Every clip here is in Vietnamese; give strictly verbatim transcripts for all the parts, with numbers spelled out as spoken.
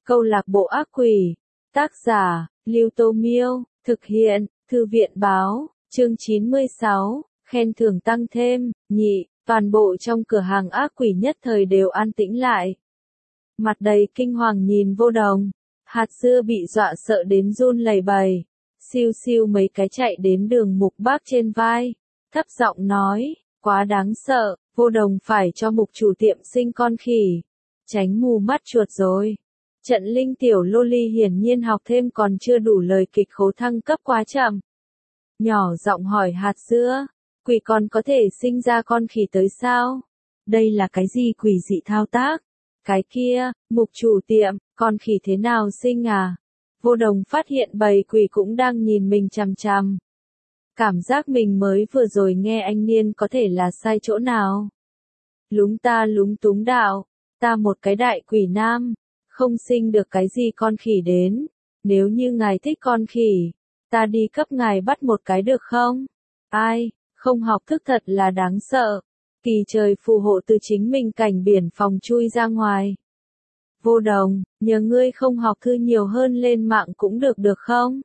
Câu lạc bộ ác quỷ. Tác giả, Lưu Tô Miêu. Thực hiện, Thư viện Báo. Chương chín mươi sáu. Khen thưởng tăng thêm. Nhị. Toàn bộ trong cửa hàng ác quỷ nhất thời đều an tĩnh lại. Mặt đầy kinh hoàng nhìn Vô Đồng. Hạt dưa bị dọa sợ đến run lẩy bẩy. Siêu siêu mấy cái chạy đến Đường Mục Bác trên vai. Thấp giọng nói, quá đáng sợ, Vô Đồng phải cho Mục chủ tiệm sinh con khỉ. Tránh mù mắt chuột rồi. Trận Linh tiểu loli hiển nhiên học thêm còn chưa đủ lời kịch khấu thăng cấp quá chậm. Nhỏ giọng hỏi hạt dưa, quỷ còn có thể sinh ra con khỉ tới sao? Đây là cái gì quỷ dị thao tác? Cái kia, Mục chủ tiệm, con khỉ thế nào sinh à? Vô Đồng phát hiện bầy quỷ cũng đang nhìn mình chằm chằm. Cảm giác mình mới vừa rồi nghe anh Niên có thể là sai chỗ nào? Lúng ta lúng túng đạo, ta một cái đại quỷ nam, không sinh được cái gì con khỉ đến. Nếu như ngài thích con khỉ, ta đi cấp ngài bắt một cái được không? Ai, không học thức thật là đáng sợ. Kỳ trời phù hộ từ chính mình cảnh biển phòng chui ra ngoài. Vô Đồng, nhờ ngươi không học thư nhiều hơn lên mạng cũng được được không?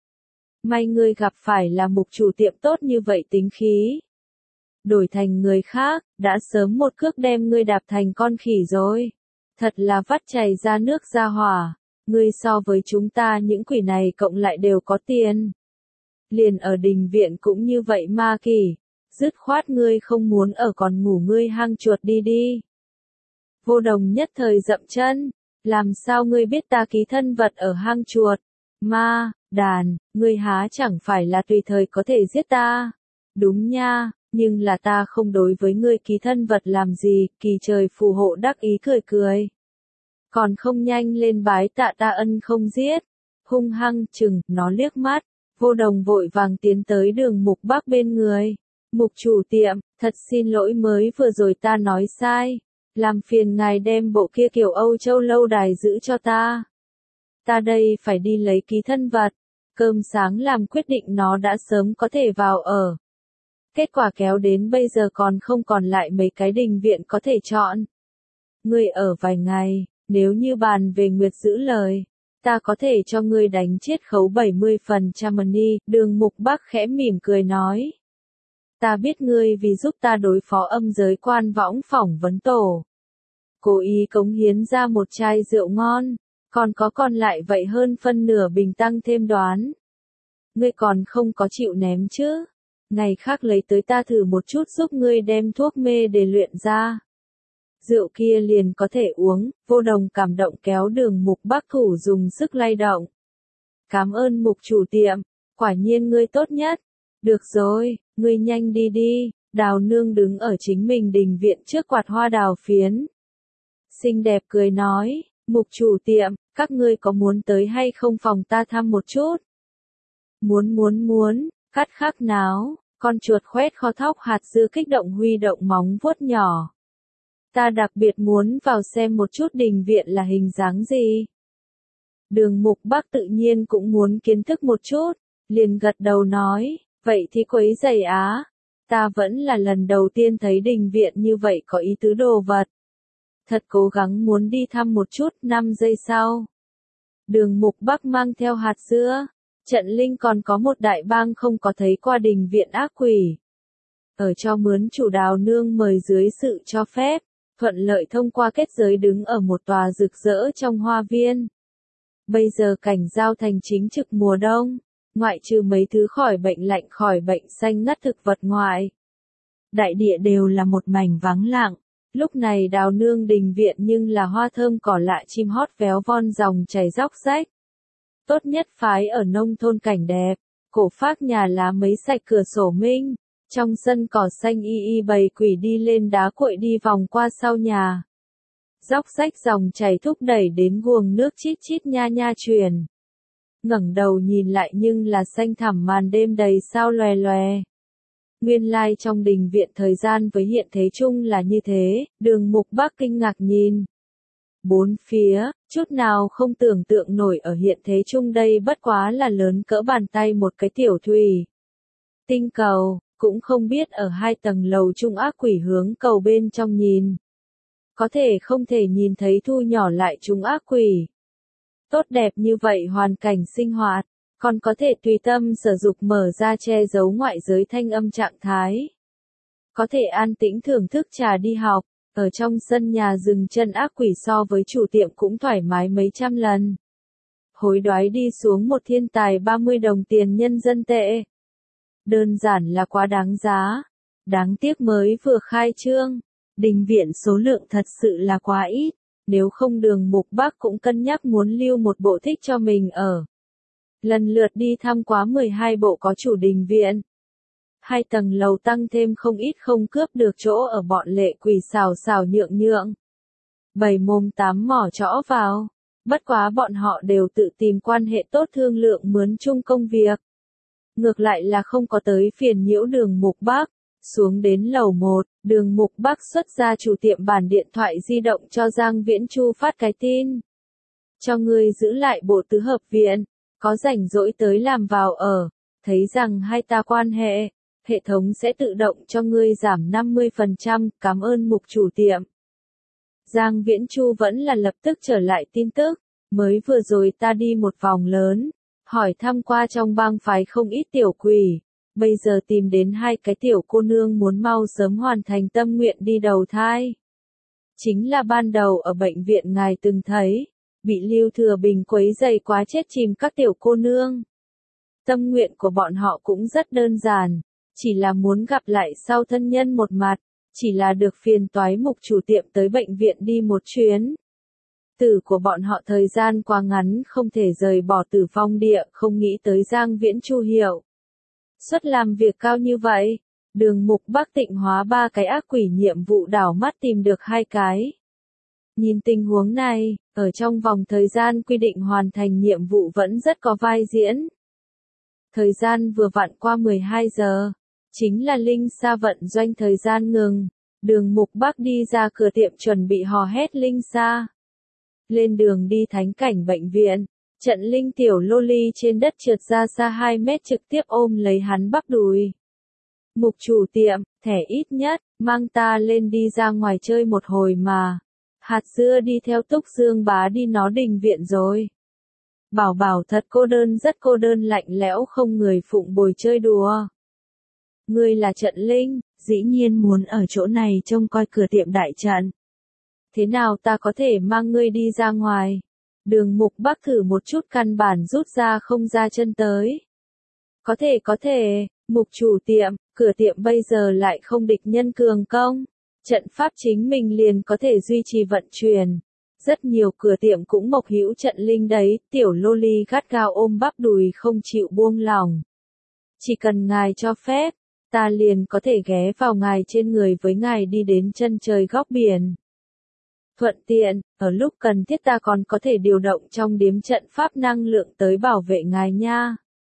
May ngươi gặp phải là Mục chủ tiệm tốt như vậy tính khí. Đổi thành người khác, đã sớm một cước đem ngươi đạp thành con khỉ rồi. Thật là vắt chảy ra nước ra hỏa. Ngươi so với chúng ta những quỷ này cộng lại đều có tiền. Liền ở đình viện cũng như vậy ma kỳ. Dứt khoát ngươi không muốn ở còn ngủ ngươi hang chuột đi đi. Vô Đồng nhất thời dậm chân. Làm sao ngươi biết ta ký thân vật ở hang chuột? Ma, đàn, ngươi há chẳng phải là tùy thời có thể giết ta. Đúng nha, nhưng là ta không đối với ngươi ký thân vật làm gì, kỳ trời phù hộ đắc ý cười cười. Còn không nhanh lên bái tạ ta ân không giết. Hung hăng chừng, nó liếc mắt. Vô Đồng vội vàng tiến tới Đường Mục Bác bên người. Mục chủ tiệm, thật xin lỗi mới vừa rồi ta nói sai. Làm phiền ngài đem bộ kia kiểu Âu Châu lâu đài giữ cho ta. Ta đây phải đi lấy ký thân vật. Cơm sáng làm quyết định nó đã sớm có thể vào ở. Kết quả kéo đến bây giờ còn không còn lại mấy cái đình viện có thể chọn. Ngươi ở vài ngày, nếu như bàn về Nguyệt giữ lời, ta có thể cho ngươi đánh chiết khấu bảy mươi phần trăm money. Đường Mục Bác khẽ mỉm cười nói. Ta biết ngươi vì giúp ta đối phó âm giới quan võng phỏng vấn tổ. Cố ý cống hiến ra một chai rượu ngon, còn có còn lại vậy hơn phân nửa bình tăng thêm đoán. Ngươi còn không có chịu ném chứ? Ngày khác lấy tới ta thử một chút giúp ngươi đem thuốc mê để luyện ra. Rượu kia liền có thể uống. Vô Đồng cảm động kéo Đường Mục Bác thủ dùng sức lay động. Cảm ơn Mục chủ tiệm, quả nhiên ngươi tốt nhất. Được rồi, ngươi nhanh đi đi. Đào nương đứng ở chính mình đình viện trước quạt hoa đào phiến. Xinh đẹp cười nói, Mục chủ tiệm, các ngươi có muốn tới hay không phòng ta thăm một chút? Muốn muốn muốn, cắt khắc náo, con chuột khoét kho thóc hạt dưa kích động huy động móng vuốt nhỏ. Ta đặc biệt muốn vào xem một chút đình viện là hình dáng gì. Đường Mục Bác tự nhiên cũng muốn kiến thức một chút, liền gật đầu nói, vậy thì quấy giày á. Ta vẫn là lần đầu tiên thấy đình viện như vậy có ý tứ đồ vật. Thật cố gắng muốn đi thăm một chút. Năm giây sau, Đường Mục Bác mang theo hạt dưa. Trận Linh còn có một đại bang không có thấy qua đình viện ác quỷ. Ở cho mướn chủ Đào nương mời dưới sự cho phép, thuận lợi thông qua kết giới đứng ở một tòa rực rỡ trong hoa viên. Bây giờ cảnh giao thành chính trực mùa đông, ngoại trừ mấy thứ khỏi bệnh lạnh khỏi bệnh xanh ngắt thực vật ngoại. Đại địa đều là một mảnh vắng lặng. Lúc này Đào nương đình viện nhưng là hoa thơm cỏ lạ chim hót véo von dòng chảy róc rách. Tốt nhất phái ở nông thôn cảnh đẹp, cổ phác nhà lá mấy sạch cửa sổ minh, trong sân cỏ xanh y y bầy quỷ đi lên đá cuội đi vòng qua sau nhà. Róc rách dòng chảy thúc đẩy đến guồng nước chít chít nha nha truyền. Ngẩng đầu nhìn lại nhưng là xanh thẳm màn đêm đầy sao loè loè. Nguyên lai like trong đình viện thời gian với hiện thế chung là như thế. Đường Mục Bác kinh ngạc nhìn. Bốn phía, chút nào không tưởng tượng nổi ở hiện thế chung đây bất quá là lớn cỡ bàn tay một cái tiểu thủy. Tinh cầu, cũng không biết ở hai tầng lầu chung ác quỷ hướng cầu bên trong nhìn. Có thể không thể nhìn thấy thu nhỏ lại chúng ác quỷ. Tốt đẹp như vậy hoàn cảnh sinh hoạt, còn có thể tùy tâm sở dục mở ra che giấu ngoại giới thanh âm trạng thái. Có thể an tĩnh thưởng thức trà đi học, ở trong sân nhà dừng chân ác quỷ so với chủ tiệm cũng thoải mái mấy trăm lần. Hối đoái đi xuống một thiên tài ba mươi đồng tiền nhân dân tệ. Đơn giản là quá đáng giá. Đáng tiếc mới vừa khai trương, đình viện số lượng thật sự là quá ít, nếu không Đường Mục Bắc cũng cân nhắc muốn lưu một bộ thích cho mình ở. Lần lượt đi thăm quá mười hai bộ có chủ đình viện. Hai tầng lầu tăng thêm không ít không cướp được chỗ ở bọn lệ quỷ xào xào nhượng nhượng. Bảy mồm tám mỏ chõ vào, bất quá bọn họ đều tự tìm quan hệ tốt thương lượng mướn chung công việc. Ngược lại là không có tới phiền nhiễu Đường Mục Bắc. Xuống đến lầu một, Đường Mục Bắc xuất ra chủ tiệm bản điện thoại di động cho Giang Viễn Chu phát cái tin. Cho ngươi giữ lại bộ tứ hợp viện, có rảnh rỗi tới làm vào ở, thấy rằng hai ta quan hệ, hệ thống sẽ tự động cho ngươi giảm năm mươi phần trăm, cảm ơn mục chủ tiệm. Giang Viễn Chu vẫn là lập tức trở lại tin tức, mới vừa rồi ta đi một vòng lớn, hỏi thăm qua trong bang phái không ít tiểu quỷ. Bây giờ tìm đến hai cái tiểu cô nương muốn mau sớm hoàn thành tâm nguyện đi đầu thai. Chính là ban đầu ở bệnh viện ngài từng thấy, bị Lưu Thừa Bình quấy rầy quá chết chìm các tiểu cô nương. Tâm nguyện của bọn họ cũng rất đơn giản, chỉ là muốn gặp lại sau thân nhân một mặt, chỉ là được phiền toái mục chủ tiệm tới bệnh viện đi một chuyến. Tử của bọn họ thời gian quá ngắn không thể rời bỏ Tử Phong địa, không nghĩ tới Giang Viễn Chu hiểu. Suất làm việc cao như vậy, Đường Mục Bắc tịnh hóa ba cái ác quỷ nhiệm vụ đảo mắt tìm được hai cái. Nhìn tình huống này, ở trong vòng thời gian quy định hoàn thành nhiệm vụ vẫn rất có vai diễn. Thời gian vừa vặn qua mười hai giờ, chính là Linh Sa vận doanh thời gian ngừng, Đường Mục Bắc đi ra cửa tiệm chuẩn bị hò hét Linh Sa. Lên đường đi thánh cảnh bệnh viện. Trận Linh tiểu lô ly trên đất trượt ra xa hai mét trực tiếp ôm lấy hắn bắp đùi. Mục chủ tiệm, thẻ ít nhất, mang ta lên đi ra ngoài chơi một hồi mà. Hạt dưa đi theo Túc Dương bá đi nó đình viện rồi. Bảo bảo thật cô đơn rất cô đơn lạnh lẽo không người phụng bồi chơi đùa. Ngươi là Trận Linh, dĩ nhiên muốn ở chỗ này trông coi cửa tiệm đại trận. Thế nào ta có thể mang ngươi đi ra ngoài? Đường Mục Bắc thử một chút căn bản rút ra không ra chân tới. Có thể có thể, mục chủ tiệm, cửa tiệm bây giờ lại không địch nhân cường công. Trận pháp chính mình liền có thể duy trì vận chuyển. Rất nhiều cửa tiệm cũng mộc hữu Trận Linh đấy, tiểu lô ly gắt gao ôm bắp đùi không chịu buông lỏng. Chỉ cần ngài cho phép, ta liền có thể ghé vào ngài trên người với ngài đi đến chân trời góc biển. Thuận tiện, ở lúc cần thiết ta còn có thể điều động trong điếm trận pháp năng lượng tới bảo vệ ngài nha.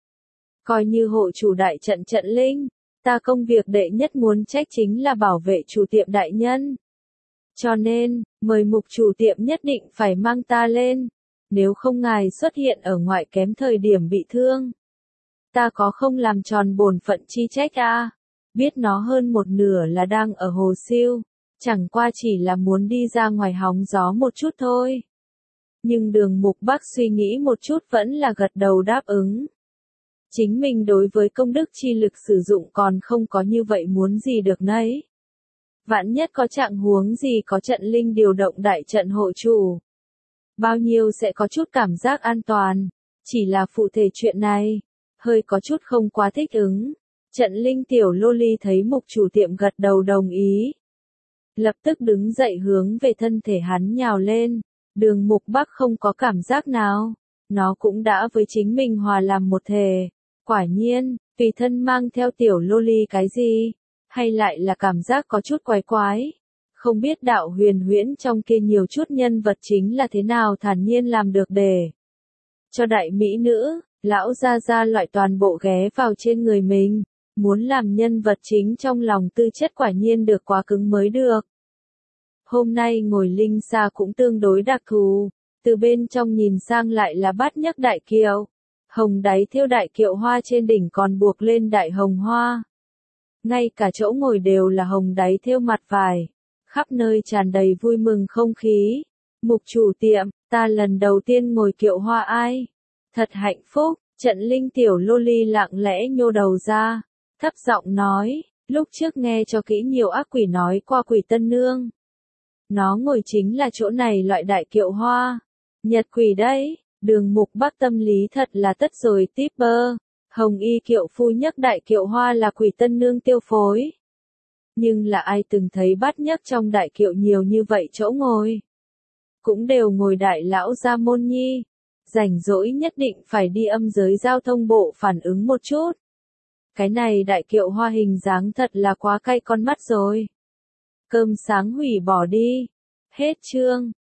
Coi như hộ chủ đại trận Trận Linh, ta công việc đệ nhất muốn trách chính là bảo vệ chủ tiệm đại nhân. Cho nên, mời mục chủ tiệm nhất định phải mang ta lên, nếu không ngài xuất hiện ở ngoại kém thời điểm bị thương. Ta có không làm tròn bổn phận chi trách à? Biết nó hơn một nửa là đang ở hồ siêu. Chẳng qua chỉ là muốn đi ra ngoài hóng gió một chút thôi. Nhưng Đường Mục Bắc suy nghĩ một chút vẫn là gật đầu đáp ứng. Chính mình đối với công đức chi lực sử dụng còn không có như vậy muốn gì được nấy. Vạn nhất có trạng huống gì có Trận Linh điều động đại trận hộ chủ. Bao nhiêu sẽ có chút cảm giác an toàn. Chỉ là phụ thể chuyện này, hơi có chút không quá thích ứng. Trận Linh tiểu lô ly thấy mục chủ tiệm gật đầu đồng ý. Lập tức đứng dậy hướng về thân thể hắn nhào lên, Đường Mục Bắc không có cảm giác nào, nó cũng đã với chính mình hòa làm một thể. Quả nhiên, tùy thân mang theo tiểu lô ly cái gì, hay lại là cảm giác có chút quái quái. Không biết đạo huyền huyễn trong kia nhiều chút nhân vật chính là thế nào thản nhiên làm được để cho đại mỹ nữ, lão gia gia loại toàn bộ ghé vào trên người mình. Muốn làm nhân vật chính trong lòng tư chất quả nhiên được quá cứng mới được. Hôm nay ngồi Linh Sa cũng tương đối đặc thù, từ bên trong nhìn sang lại là bát nhấc đại kiệu. Hồng đáy thêu đại kiệu hoa trên đỉnh còn buộc lên đại hồng hoa. Ngay cả chỗ ngồi đều là hồng đáy thêu mặt vải, khắp nơi tràn đầy vui mừng không khí. Mục chủ tiệm, ta lần đầu tiên ngồi kiệu hoa ai. Thật hạnh phúc, Trận Linh tiểu loli lặng lẽ nhô đầu ra, thấp giọng nói, lúc trước nghe cho kỹ nhiều ác quỷ nói qua quỷ tân nương. Nó ngồi chính là chỗ này loại đại kiệu hoa. Nhật quỷ đấy, Đường Mục Bắc tâm lý thật là tất rồi típ bơ. Hồng y kiệu phu nhắc đại kiệu hoa là quỷ tân nương tiêu phối. Nhưng là ai từng thấy bát nhắc trong đại kiệu nhiều như vậy chỗ ngồi. Cũng đều ngồi đại lão gia môn nhi. Rảnh rỗi nhất định phải đi âm giới giao thông bộ phản ứng một chút. Cái này đại kiệu hoa hình dáng thật là quá cay con mắt rồi. Cơm sáng hủy bỏ đi. Hết chương.